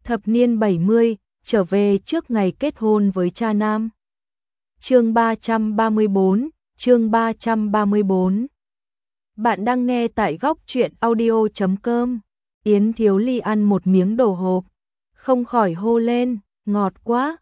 Thập niên 70, trở về trước ngày kết hôn với cha nam. Chương 334, chương 334. Bạn đang nghe tại góc truyện audio.com. Yến Thiếu Ly ăn một miếng đồ hộp, không khỏi hô lên, ngọt quá,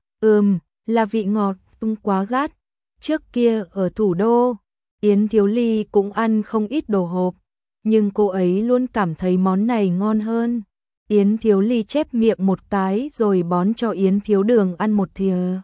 là vị ngọt, quá gắt. Trước kia ở thủ đô, Yến Thiếu Ly cũng ăn không ít đồ hộp, nhưng cô ấy luôn cảm thấy món này ngon hơn. Yến Thiếu Ly chép miệng một cái rồi bón cho Yến Thiếu Đường ăn một thìa.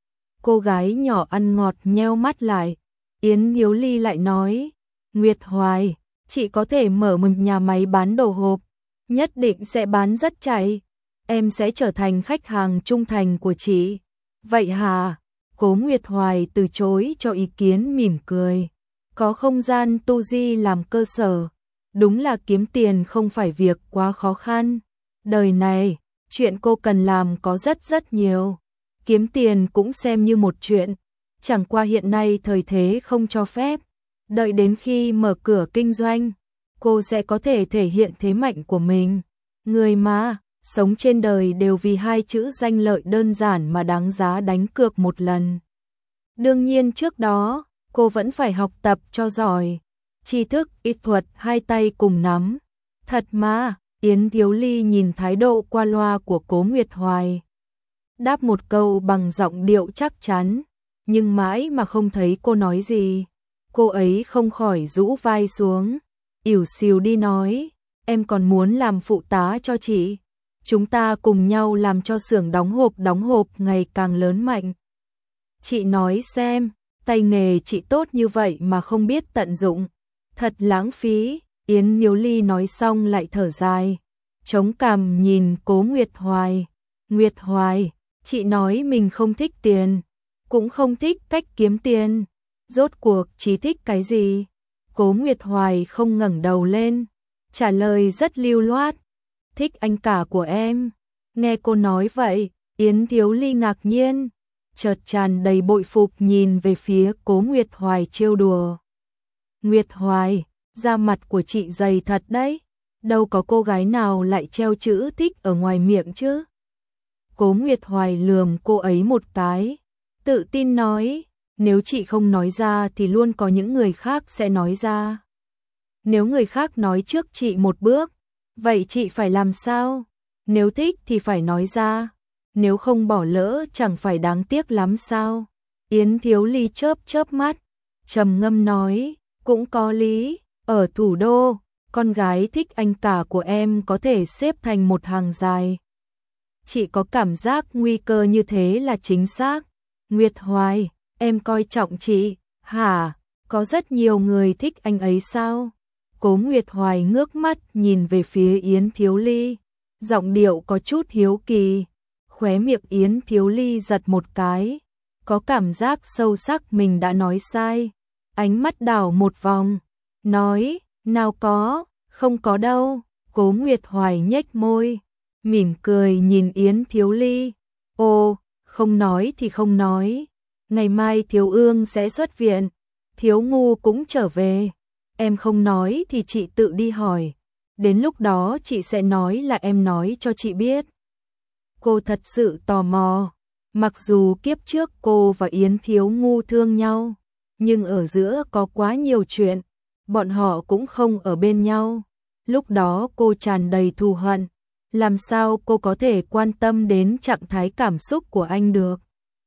Cô gái nhỏ ăn ngọt nheo mắt lại. Yến Thiếu Ly lại nói, Nguyệt Hoài, chị có thể mở một nhà máy bán đồ hộp, nhất định sẽ bán rất chạy. Em sẽ trở thành khách hàng trung thành của chị. Vậy hả? Cố Nguyệt Hoài từ chối cho ý kiến, mỉm cười. Có không gian tu di làm cơ sở, đúng là kiếm tiền không phải việc quá khó khăn. Đời này, chuyện cô cần làm có rất nhiều. Kiếm tiền cũng xem như một chuyện, chẳng qua hiện nay thời thế không cho phép. Đợi đến khi mở cửa kinh doanh, cô sẽ có thể thể hiện thế mạnh của mình. Người mà, sống trên đời đều vì hai chữ danh lợi đơn giản mà đáng giá đánh cược một lần. Đương nhiên trước đó, cô vẫn phải học tập cho giỏi. Tri thức, ít thuật, hai tay cùng nắm. Thật mà, Yến Thiếu Ly nhìn thái độ qua loa của Cố Nguyệt Hoài, đáp một câu bằng giọng điệu chắc chắn, nhưng mãi mà không thấy cô nói gì. Cô ấy không khỏi rũ vai xuống, ỉu xìu đi nói, em còn muốn làm phụ tá cho chị. Chúng ta cùng nhau làm cho xưởng đóng hộp ngày càng lớn mạnh. Chị nói xem, tay nghề chị tốt như vậy mà không biết tận dụng, thật lãng phí. Yến Thiếu Ly nói xong lại thở dài, chống cằm nhìn Cố Nguyệt Hoài. Nguyệt Hoài, chị nói mình không thích tiền, cũng không thích cách kiếm tiền. Rốt cuộc chị thích cái gì? Cố Nguyệt Hoài không ngẩng đầu lên, trả lời rất lưu loát. Thích anh cả của em. Nghe cô nói vậy, Yến Thiếu Ly ngạc nhiên, chợt tràn đầy bội phục nhìn về phía Cố Nguyệt Hoài trêu đùa. Nguyệt Hoài, da mặt của chị dày thật đấy, đâu có cô gái nào lại treo chữ thích ở ngoài miệng chứ. Cố Nguyệt Hoài lườm cô ấy một cái, tự tin nói, nếu chị không nói ra thì luôn có những người khác sẽ nói ra. Nếu người khác nói trước chị một bước, vậy chị phải làm sao? Nếu thích thì phải nói ra, nếu không bỏ lỡ chẳng phải đáng tiếc lắm sao? Yến Thiếu Ly chớp mắt, trầm ngâm nói, cũng có lý, ở thủ đô, con gái thích anh cả của em có thể xếp thành một hàng dài. Chị có cảm giác nguy cơ như thế là chính xác. Nguyệt Hoài, em coi trọng chị, hả? Có rất nhiều người thích anh ấy sao? Cố Nguyệt Hoài ngước mắt nhìn về phía Yến Thiếu Ly, giọng điệu có chút hiếu kỳ. Khóe miệng Yến Thiếu Ly giật một cái, có cảm giác sâu sắc mình đã nói sai. Ánh mắt đảo một vòng, nói, nào có, không có đâu. Cố Nguyệt Hoài nhếch môi, mỉm cười nhìn Yến Thiếu Ly. Ồ, không nói thì không nói. Ngày mai Thiếu Ương sẽ xuất viện, Thiếu Ngu cũng trở về. Em không nói thì chị tự đi hỏi. Đến lúc đó chị sẽ nói là em nói cho chị biết. Cô thật sự tò mò. Mặc dù kiếp trước cô và Yến Thiếu Ngu thương nhau, nhưng ở giữa có quá nhiều chuyện, bọn họ cũng không ở bên nhau. Lúc đó cô tràn đầy thù hận, làm sao cô có thể quan tâm đến trạng thái cảm xúc của anh được.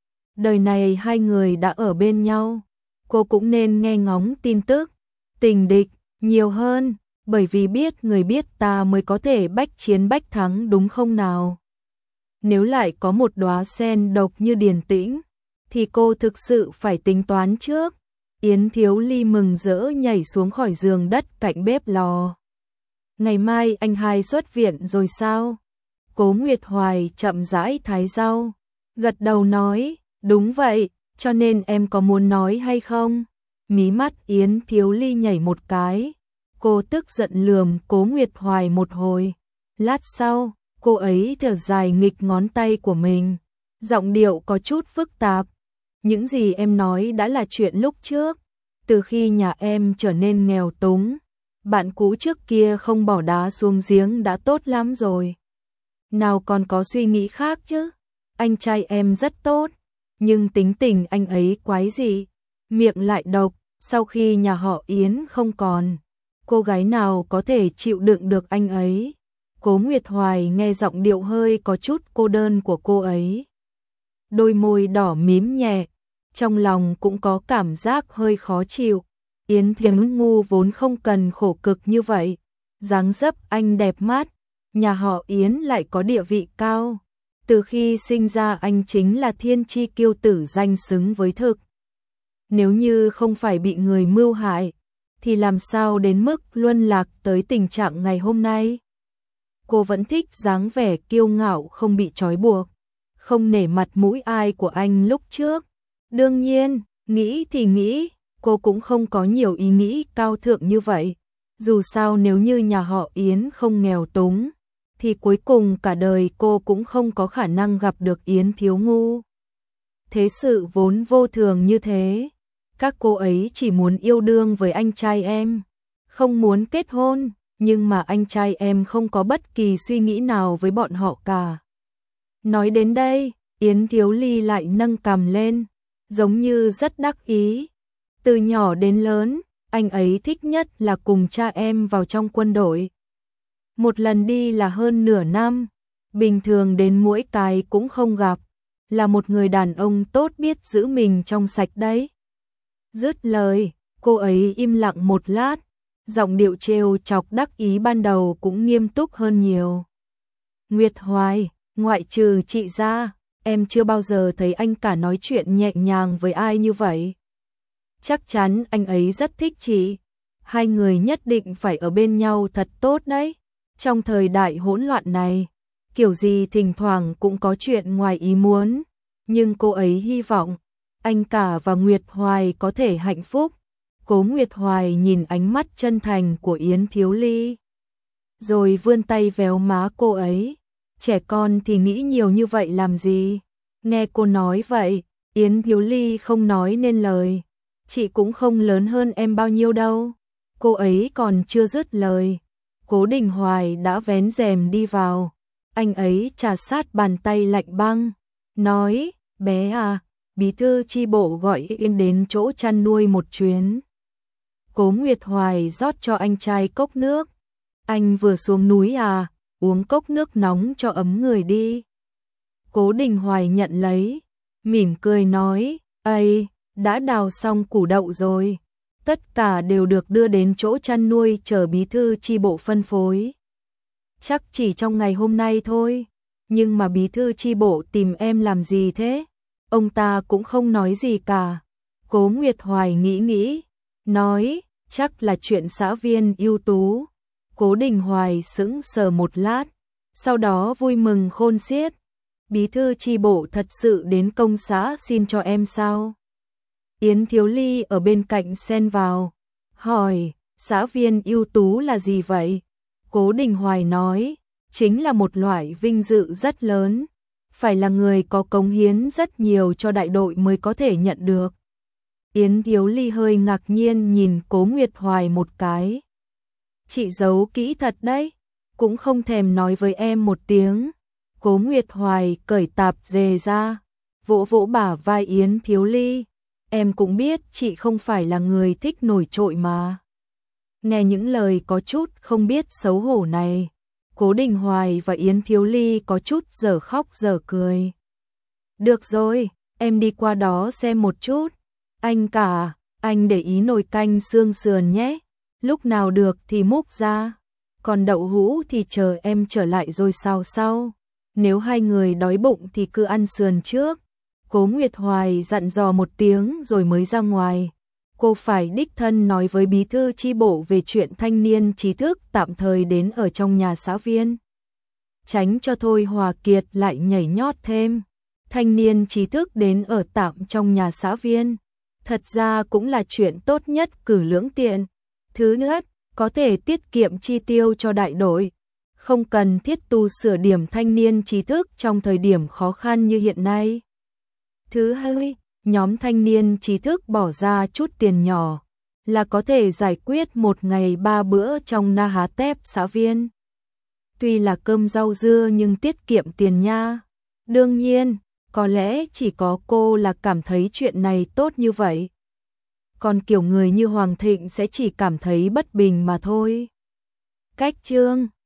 Đời này hai người đã ở bên nhau, cô cũng nên nghe ngóng tin tức, tình địch, nhiều hơn, bởi vì biết người biết ta mới có thể bách chiến bách thắng, đúng không nào? Nếu lại có một đóa sen độc như Điền Tĩnh, thì cô thực sự phải tính toán trước. Yến Thiếu Ly mừng rỡ nhảy xuống khỏi giường đất cạnh bếp lò. Ngày mai anh hai xuất viện rồi sao? Cố Nguyệt Hoài chậm rãi thái rau, gật đầu nói, đúng vậy, cho nên em có muốn nói hay không? Mí mắt Yến Thiếu Ly nhảy một cái, cô tức giận lườm Cố Nguyệt Hoài một hồi. Lát sau, cô ấy thở dài nghịch ngón tay của mình, giọng điệu có chút phức tạp. Những gì em nói đã là chuyện lúc trước, từ khi nhà em trở nên nghèo túng, bạn cũ trước kia không bỏ đá xuống giếng đã tốt lắm rồi. nào còn có suy nghĩ khác chứ. Anh trai em rất tốt, nhưng tính tình anh ấy quái dị, miệng lại độc, sau khi nhà họ Yến không còn, cô gái nào có thể chịu đựng được anh ấy. Cố Nguyệt Hoài nghe giọng điệu hơi có chút cô đơn của cô ấy. Đôi môi đỏ mím nhẹ, trong lòng cũng có cảm giác hơi khó chịu. Yến Thiếu Ngu vốn không cần khổ cực như vậy, dáng dấp anh đẹp mắt, nhà họ Yến lại có địa vị cao. Từ khi sinh ra anh chính là thiên chi kiêu tử danh xứng với thực. Nếu như không phải bị người mưu hại, thì làm sao đến mức luân lạc tới tình trạng ngày hôm nay. Cô vẫn thích dáng vẻ kiêu ngạo không bị trói buộc, không nể mặt mũi ai của anh lúc trước. Đương nhiên, nghĩ thì nghĩ, cô cũng không có nhiều ý nghĩ cao thượng như vậy. Dù sao nếu như nhà họ Yến không nghèo túng, thì cuối cùng cả đời cô cũng không có khả năng gặp được Yến Thiếu Ngu. Thế sự vốn vô thường như thế, các cô ấy chỉ muốn yêu đương với anh trai em, không muốn kết hôn, nhưng mà anh trai em không có bất kỳ suy nghĩ nào với bọn họ cả. Nói đến đây, Yến Thiếu Ly lại nâng cằm lên, giống như rất đắc ý. Từ nhỏ đến lớn, anh ấy thích nhất là cùng cha em vào trong quân đội. Một lần đi là hơn nửa năm, bình thường đến mỗi cái cũng không gặp, là một người đàn ông tốt biết giữ mình trong sạch đấy. Dứt lời, cô ấy im lặng một lát, giọng điệu trêu chọc đắc ý ban đầu cũng nghiêm túc hơn nhiều. Nguyệt Hoài, ngoại trừ chị ra, em chưa bao giờ thấy anh cả nói chuyện nhẹ nhàng với ai như vậy. Chắc chắn anh ấy rất thích chị, hai người nhất định phải ở bên nhau thật tốt đấy. Trong thời đại hỗn loạn này, kiểu gì thỉnh thoảng cũng có chuyện ngoài ý muốn, nhưng cô ấy hy vọng anh cả và Nguyệt Hoài có thể hạnh phúc. Cố Nguyệt Hoài nhìn ánh mắt chân thành của Yến Thiếu Ly, rồi vươn tay véo má cô ấy. Trẻ con thì nghĩ nhiều như vậy làm gì? Nghe cô nói vậy, Yến Thiếu Ly không nói nên lời. Chị cũng không lớn hơn em bao nhiêu đâu. Cô ấy còn chưa dứt lời, Cố Đình Hoài đã vén rèm đi vào. Anh ấy chà sát bàn tay lạnh băng, nói, bé à, bí thư chi bộ gọi em đến chỗ chăn nuôi một chuyến. Cố Nguyệt Hoài rót cho anh trai cốc nước. Anh vừa xuống núi à, uống cốc nước nóng cho ấm người đi. Cố Đình Hoài nhận lấy, mỉm cười nói, ây, đã đào xong củ đậu rồi. Tất cả đều được đưa đến chỗ chăn nuôi chờ bí thư chi bộ phân phối. Chắc chỉ trong ngày hôm nay thôi, nhưng mà bí thư chi bộ tìm em làm gì thế? Ông ta cũng không nói gì cả. Cố Nguyệt Hoài nghĩ nghĩ, nói, chắc là chuyện xã viên ưu tú. Cố Đình Hoài sững sờ một lát, sau đó vui mừng khôn xiết. Bí thư chi bộ thật sự đến công xã xin cho em sao? Yến Thiếu Ly ở bên cạnh xen vào, hỏi, xã viên ưu tú là gì vậy? Cố Đình Hoài nói, chính là một loại vinh dự rất lớn, phải là người có cống hiến rất nhiều cho đại đội mới có thể nhận được. Yến Thiếu Ly hơi ngạc nhiên nhìn Cố Nguyệt Hoài một cái. Chị giấu kỹ thật đấy, cũng không thèm nói với em một tiếng. Cố Nguyệt Hoài cởi tạp dề ra, vỗ vỗ bả vai Yến Thiếu Ly. Em cũng biết chị không phải là người thích nổi trội mà. Nghe những lời có chút không biết xấu hổ này, Cố Đình Hoài và Yến Thiếu Ly có chút dở khóc dở cười. Được rồi, em đi qua đó xem một chút. Anh cả, anh để ý nồi canh xương sườn nhé. Lúc nào được thì múc ra. Còn đậu hũ thì chờ em trở lại rồi xào sau. Nếu hai người đói bụng thì cứ ăn sườn trước. Cố Nguyệt Hoài dặn dò một tiếng rồi mới ra ngoài. Cô phải đích thân nói với bí thư chi bộ về chuyện thanh niên trí thức tạm thời đến ở trong nhà xã viên. Tránh cho Thôi Hòa Kiệt lại nhảy nhót thêm. Thanh niên trí thức đến ở tạm trong nhà xã viên. Thật ra cũng là chuyện tốt nhất cử lưỡng tiện. Thứ nhất, có thể tiết kiệm chi tiêu cho đại đội. Không cần thiết tu sửa điểm thanh niên trí thức trong thời điểm khó khăn như hiện nay. Thứ hai, nhóm thanh niên trí thức bỏ ra chút tiền nhỏ là có thể giải quyết một ngày 3 bữa trong Na Há Tép xã viên. Tuy là cơm rau dưa nhưng tiết kiệm tiền nha. Đương nhiên, có lẽ chỉ có cô là cảm thấy chuyện này tốt như vậy. Còn kiểu người như Hoàng Thịnh sẽ chỉ cảm thấy bất bình mà thôi. Cách chương